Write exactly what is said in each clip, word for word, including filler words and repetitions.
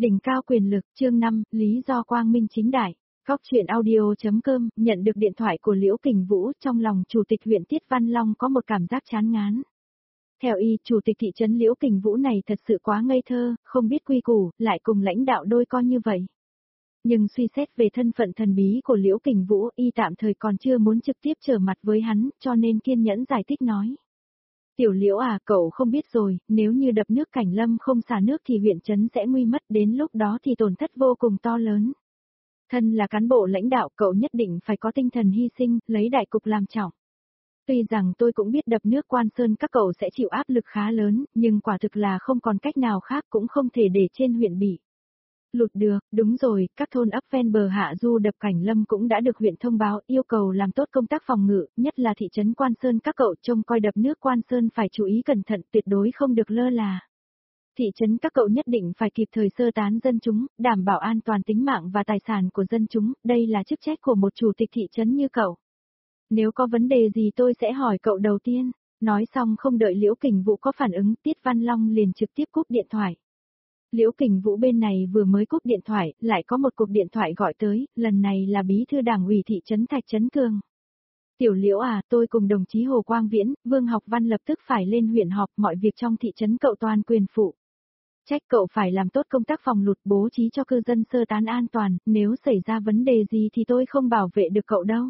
Đỉnh cao quyền lực, chương năm, lý do quang minh chính đại. Góc truyện audio.com, nhận được điện thoại của Liễu Kình Vũ, trong lòng chủ tịch huyện Tiết Văn Long có một cảm giác chán ngán. Theo y, chủ tịch thị trấn Liễu Kình Vũ này thật sự quá ngây thơ, không biết quy củ, lại cùng lãnh đạo đôi con như vậy. Nhưng suy xét về thân phận thần bí của Liễu Kình Vũ, y tạm thời còn chưa muốn trực tiếp trở mặt với hắn, cho nên kiên nhẫn giải thích nói. Tiểu Liễu à, cậu không biết rồi, nếu như đập nước Cảnh Lâm không xả nước thì huyện trấn sẽ nguy mất, đến lúc đó thì tổn thất vô cùng to lớn. Thân là cán bộ lãnh đạo, cậu nhất định phải có tinh thần hy sinh, lấy đại cục làm trọng. Tuy rằng tôi cũng biết đập nước Quan Sơn các cậu sẽ chịu áp lực khá lớn, nhưng quả thực là không còn cách nào khác, cũng không thể để trên huyện bị lụt được. Đúng rồi, các thôn ấp ven bờ hạ du đập Cảnh Lâm cũng đã được huyện thông báo, yêu cầu làm tốt công tác phòng ngự, nhất là thị trấn Quan Sơn các cậu trông coi đập nước Quan Sơn phải chú ý cẩn thận, tuyệt đối không được lơ là. Thị trấn các cậu nhất định phải kịp thời sơ tán dân chúng, đảm bảo an toàn tính mạng và tài sản của dân chúng, đây là chức trách của một chủ tịch thị trấn như cậu. Nếu có vấn đề gì tôi sẽ hỏi cậu đầu tiên. Nói xong không đợi Liễu Kình Vũ có phản ứng, Tiết Văn Long liền trực tiếp cúp điện thoại. Liễu Kình Vũ bên này vừa mới cúp điện thoại, lại có một cuộc điện thoại gọi tới, lần này là bí thư đảng ủy thị trấn Thạch Trấn Cường. Tiểu Liễu à, tôi cùng đồng chí Hồ Quang Viễn, Vương Học Văn lập tức phải lên huyện họp, mọi việc trong thị trấn cậu toàn quyền phụ. Trách cậu phải làm tốt công tác phòng lụt, bố trí cho cư dân sơ tán an toàn, nếu xảy ra vấn đề gì thì tôi không bảo vệ được cậu đâu.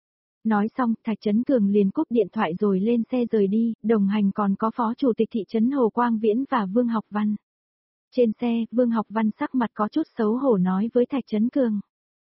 Nói xong, Thạch Trấn Cường liền cúp điện thoại rồi lên xe rời đi, đồng hành còn có Phó Chủ tịch thị trấn Hồ Quang Viễn và Vương Học Văn. Trên xe, Vương Học Văn sắc mặt có chút xấu hổ nói với Thạch Trấn Cường.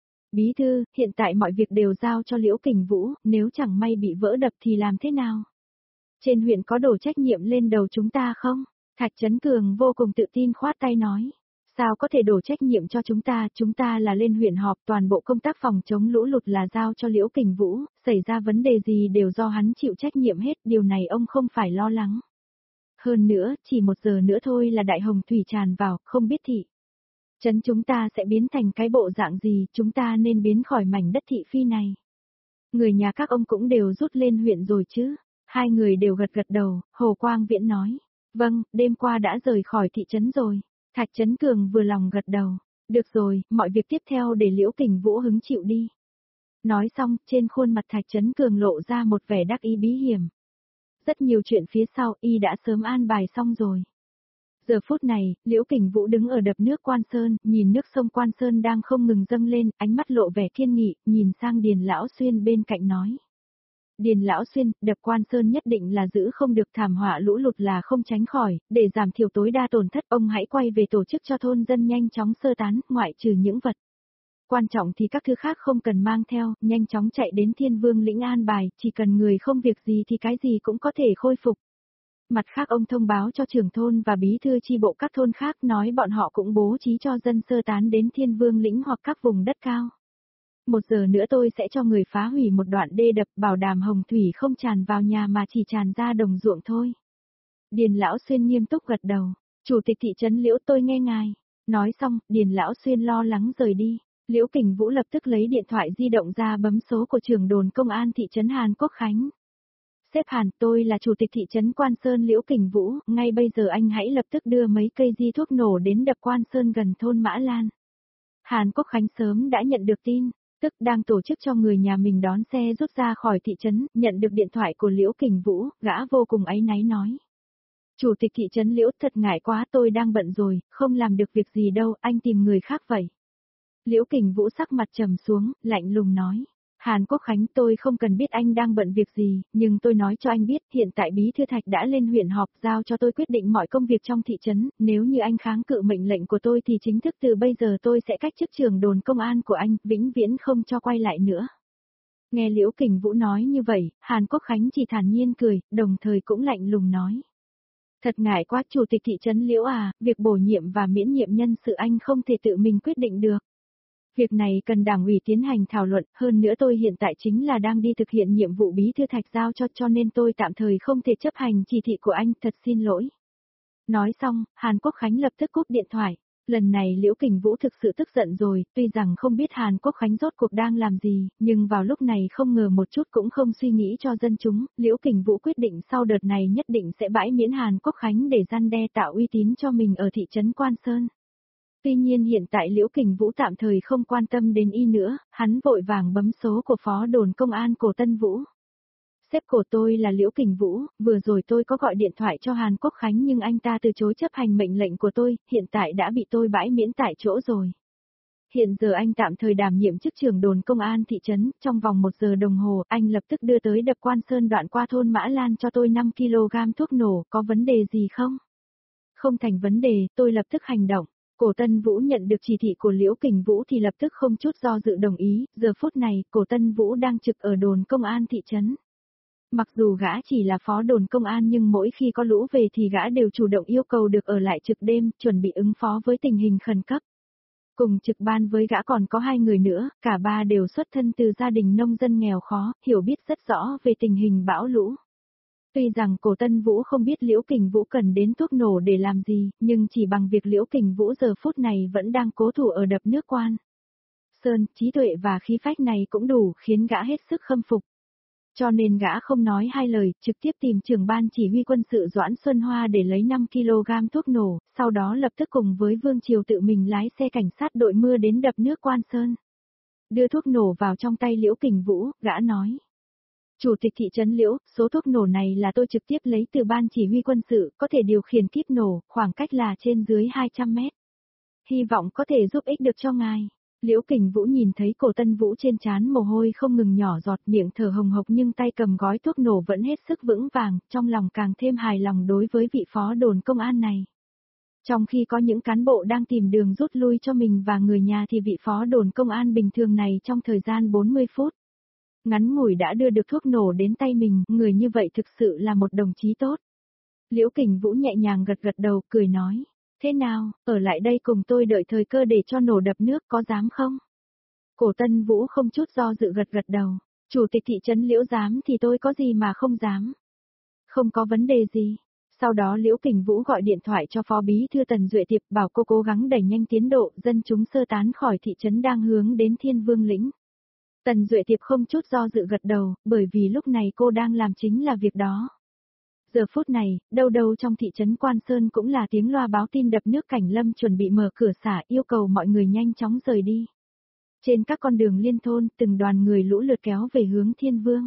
Bí thư, hiện tại mọi việc đều giao cho Liễu Kình Vũ, nếu chẳng may bị vỡ đập thì làm thế nào? Trên huyện có đổ trách nhiệm lên đầu chúng ta không? Thạch Trấn Cường vô cùng tự tin khoát tay nói. Sao có thể đổ trách nhiệm cho chúng ta, chúng ta là lên huyện họp, toàn bộ công tác phòng chống lũ lụt là giao cho Liễu Kình Vũ, xảy ra vấn đề gì đều do hắn chịu trách nhiệm hết, điều này ông không phải lo lắng. Hơn nữa, chỉ một giờ nữa thôi là đại hồng thủy tràn vào, không biết thị trấn chúng ta sẽ biến thành cái bộ dạng gì, chúng ta nên biến khỏi mảnh đất thị phi này. Người nhà các ông cũng đều rút lên huyện rồi chứ? Hai người đều gật gật đầu, Hồ Quang Viễn nói. Vâng, đêm qua đã rời khỏi thị trấn rồi. Thạch Trấn Cường vừa lòng gật đầu. Được rồi, mọi việc tiếp theo để Liễu Kình Vũ hứng chịu đi. Nói xong, trên khuôn mặt Thạch Trấn Cường lộ ra một vẻ đắc ý bí hiểm. Rất nhiều chuyện phía sau, y đã sớm an bài xong rồi. Giờ phút này, Liễu Kình Vũ đứng ở đập nước Quan Sơn, nhìn nước sông Quan Sơn đang không ngừng dâng lên, ánh mắt lộ vẻ kiên nghị, nhìn sang Điền Lão Xuyên bên cạnh nói. Điền Lão Xuyên, đập Quan Sơn nhất định là giữ không được, thảm họa lũ lụt là không tránh khỏi, để giảm thiểu tối đa tổn thất, ông hãy quay về tổ chức cho thôn dân nhanh chóng sơ tán, ngoại trừ những vật quan trọng thì các thứ khác không cần mang theo, nhanh chóng chạy đến Thiên Vương lĩnh an bài, chỉ cần người không việc gì thì cái gì cũng có thể khôi phục. Mặt khác ông thông báo cho trưởng thôn và bí thư chi bộ các thôn khác, nói bọn họ cũng bố trí cho dân sơ tán đến Thiên Vương lĩnh hoặc các vùng đất cao. Một giờ nữa tôi sẽ cho người phá hủy một đoạn đê đập, bảo đảm hồng thủy không tràn vào nhà mà chỉ tràn ra đồng ruộng thôi. Điền Lão Xuyên nghiêm túc gật đầu. Chủ tịch thị trấn Liễu, tôi nghe ngài. Nói xong, Điền Lão Xuyên lo lắng rời đi. Liễu Kình Vũ lập tức lấy điện thoại di động ra bấm số của trưởng đồn công an thị trấn Hàn Quốc Khánh. Sếp Hàn, tôi là chủ tịch thị trấn Quan Sơn Liễu Kình Vũ, ngay bây giờ anh hãy lập tức đưa mấy cây di thuốc nổ đến đập Quan Sơn gần thôn Mã Lan. Hàn Quốc Khánh sớm đã nhận được tin, tức đang tổ chức cho người nhà mình đón xe rút ra khỏi thị trấn, nhận được điện thoại của Liễu Kình Vũ, gã vô cùng áy náy nói. Chủ tịch thị trấn Liễu, thật ngại quá, tôi đang bận rồi, không làm được việc gì đâu, anh tìm người khác vậy. Liễu Kình Vũ sắc mặt trầm xuống, lạnh lùng nói. Hàn Quốc Khánh, tôi không cần biết anh đang bận việc gì, nhưng tôi nói cho anh biết, hiện tại bí thư Thạch đã lên huyện họp, giao cho tôi quyết định mọi công việc trong thị trấn, nếu như anh kháng cự mệnh lệnh của tôi thì chính thức từ bây giờ tôi sẽ cách chức trưởng đồn công an của anh, vĩnh viễn không cho quay lại nữa. Nghe Liễu Kình Vũ nói như vậy, Hàn Quốc Khánh chỉ thản nhiên cười, đồng thời cũng lạnh lùng nói. Thật ngại quá, chủ tịch thị trấn Liễu à, việc bổ nhiệm và miễn nhiệm nhân sự anh không thể tự mình quyết định được. Việc này cần đảng ủy tiến hành thảo luận, hơn nữa tôi hiện tại chính là đang đi thực hiện nhiệm vụ bí thư Thạch giao cho, cho nên tôi tạm thời không thể chấp hành chỉ thị của anh, thật xin lỗi. Nói xong, Hàn Quốc Khánh lập tức cúp điện thoại. Lần này Liễu Kình Vũ thực sự tức giận rồi, tuy rằng không biết Hàn Quốc Khánh rốt cuộc đang làm gì, nhưng vào lúc này không ngờ một chút cũng không suy nghĩ cho dân chúng, Liễu Kình Vũ quyết định sau đợt này nhất định sẽ bãi miễn Hàn Quốc Khánh để răn đe tạo uy tín cho mình ở thị trấn Quan Sơn. Tuy nhiên hiện tại Liễu Kình Vũ tạm thời không quan tâm đến y nữa, hắn vội vàng bấm số của phó đồn công an Cổ Tân Vũ. Sếp của tôi là Liễu Kình Vũ, vừa rồi tôi có gọi điện thoại cho Hàn Quốc Khánh nhưng anh ta từ chối chấp hành mệnh lệnh của tôi, hiện tại đã bị tôi bãi miễn tại chỗ rồi. Hiện giờ anh tạm thời đảm nhiệm chức trưởng đồn công an thị trấn, trong vòng một giờ đồng hồ anh lập tức đưa tới đập Quan Sơn đoạn qua thôn Mã Lan cho tôi năm ki lô gam thuốc nổ, có vấn đề gì không? Không thành vấn đề, tôi lập tức hành động. Cổ Tân Vũ nhận được chỉ thị của Liễu Kình Vũ thì lập tức không chút do dự đồng ý, giờ phút này Cổ Tân Vũ đang trực ở đồn công an thị trấn. Mặc dù gã chỉ là phó đồn công an nhưng mỗi khi có lũ về thì gã đều chủ động yêu cầu được ở lại trực đêm, chuẩn bị ứng phó với tình hình khẩn cấp. Cùng trực ban với gã còn có hai người nữa, cả ba đều xuất thân từ gia đình nông dân nghèo khó, hiểu biết rất rõ về tình hình bão lũ. Tuy rằng Cổ Tân Vũ không biết Liễu Kình Vũ cần đến thuốc nổ để làm gì, nhưng chỉ bằng việc Liễu Kình Vũ giờ phút này vẫn đang cố thủ ở đập nước Quan Sơn, trí tuệ và khí phách này cũng đủ khiến gã hết sức khâm phục. Cho nên gã không nói hai lời, trực tiếp tìm trưởng ban chỉ huy quân sự Doãn Xuân Hoa để lấy năm ki lô gam thuốc nổ, sau đó lập tức cùng với Vương Triều tự mình lái xe cảnh sát đội mưa đến đập nước Quan Sơn. Đưa thuốc nổ vào trong tay Liễu Kình Vũ, gã nói. Chủ tịch thị trấn Liễu, số thuốc nổ này là tôi trực tiếp lấy từ ban chỉ huy quân sự, có thể điều khiển kíp nổ, khoảng cách là trên dưới hai trăm mét. Hy vọng có thể giúp ích được cho ngài. Liễu Kình Vũ nhìn thấy Cổ Tân Vũ trên trán mồ hôi không ngừng nhỏ giọt, miệng thở hồng hộc nhưng tay cầm gói thuốc nổ vẫn hết sức vững vàng, trong lòng càng thêm hài lòng đối với vị phó đồn công an này. Trong khi có những cán bộ đang tìm đường rút lui cho mình và người nhà thì vị phó đồn công an bình thường này trong thời gian bốn mươi phút. Ngắn ngủi đã đưa được thuốc nổ đến tay mình, người như vậy thực sự là một đồng chí tốt. Liễu Kình Vũ nhẹ nhàng gật gật đầu, cười nói. Thế nào, ở lại đây cùng tôi đợi thời cơ để cho nổ đập nước có dám không? Cổ Tân Vũ không chút do dự gật gật đầu. Chủ tịch thị trấn Liễu dám thì tôi có gì mà không dám. Không có vấn đề gì. Sau đó Liễu Kình Vũ gọi điện thoại cho Phó Bí Thư Tần Duệ Tiệp bảo cô cố gắng đẩy nhanh tiến độ, dân chúng sơ tán khỏi thị trấn đang hướng đến Thiên Vương Lĩnh. Tần Duệ Tiệp không chút do dự gật đầu, bởi vì lúc này cô đang làm chính là việc đó. Giờ phút này, đâu đâu trong thị trấn Quan Sơn cũng là tiếng loa báo tin đập nước Cảnh Lâm chuẩn bị mở cửa xả, yêu cầu mọi người nhanh chóng rời đi. Trên các con đường liên thôn, từng đoàn người lũ lượt kéo về hướng Thiên Vương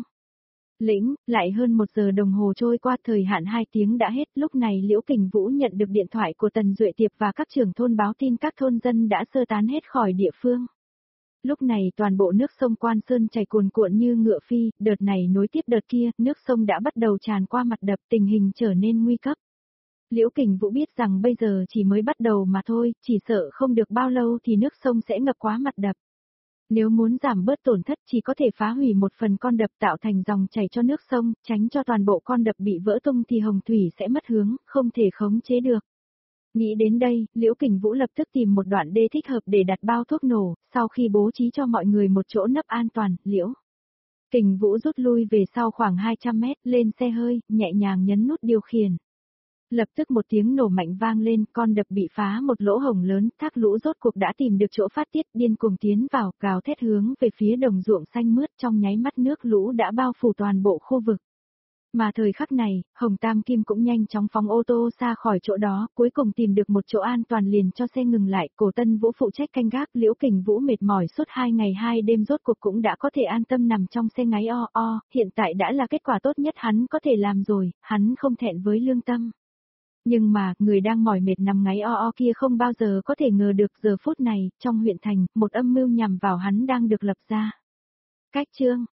Lĩnh, lại hơn một giờ đồng hồ trôi qua, thời hạn hai tiếng đã hết, lúc này Liễu Kình Vũ nhận được điện thoại của Tần Duệ Tiệp và các trưởng thôn báo tin các thôn dân đã sơ tán hết khỏi địa phương. Lúc này toàn bộ nước sông Quan Sơn chảy cuồn cuộn như ngựa phi, đợt này nối tiếp đợt kia, nước sông đã bắt đầu tràn qua mặt đập, tình hình trở nên nguy cấp. Liễu Kình Vũ biết rằng bây giờ chỉ mới bắt đầu mà thôi, chỉ sợ không được bao lâu thì nước sông sẽ ngập quá mặt đập. Nếu muốn giảm bớt tổn thất chỉ có thể phá hủy một phần con đập tạo thành dòng chảy cho nước sông, tránh cho toàn bộ con đập bị vỡ tung thì hồng thủy sẽ mất hướng, không thể khống chế được. Nghĩ đến đây, Liễu Kình Vũ lập tức tìm một đoạn đê thích hợp để đặt bao thuốc nổ, sau khi bố trí cho mọi người một chỗ nấp an toàn, Liễu Kình Vũ rút lui về sau khoảng hai trăm mét, lên xe hơi, nhẹ nhàng nhấn nút điều khiển. Lập tức một tiếng nổ mạnh vang lên, con đập bị phá một lỗ hổng lớn, thác lũ rốt cuộc đã tìm được chỗ phát tiết, điên cuồng tiến vào, gào thét hướng về phía đồng ruộng xanh mướt, trong nháy mắt nước lũ đã bao phủ toàn bộ khu vực. Mà thời khắc này, Hồng Tam Kim cũng nhanh chóng phóng ô tô xa khỏi chỗ đó, cuối cùng tìm được một chỗ an toàn liền cho xe ngừng lại, Cổ Tân Vũ phụ trách canh gác, Liễu Kình Vũ mệt mỏi suốt hai ngày hai đêm rốt cuộc cũng đã có thể an tâm nằm trong xe ngáy o o, hiện tại đã là kết quả tốt nhất hắn có thể làm rồi, hắn không thẹn với lương tâm. Nhưng mà, người đang mỏi mệt nằm ngáy o o kia không bao giờ có thể ngờ được giờ phút này, trong huyện thành, một âm mưu nhằm vào hắn đang được lập ra. Cách chương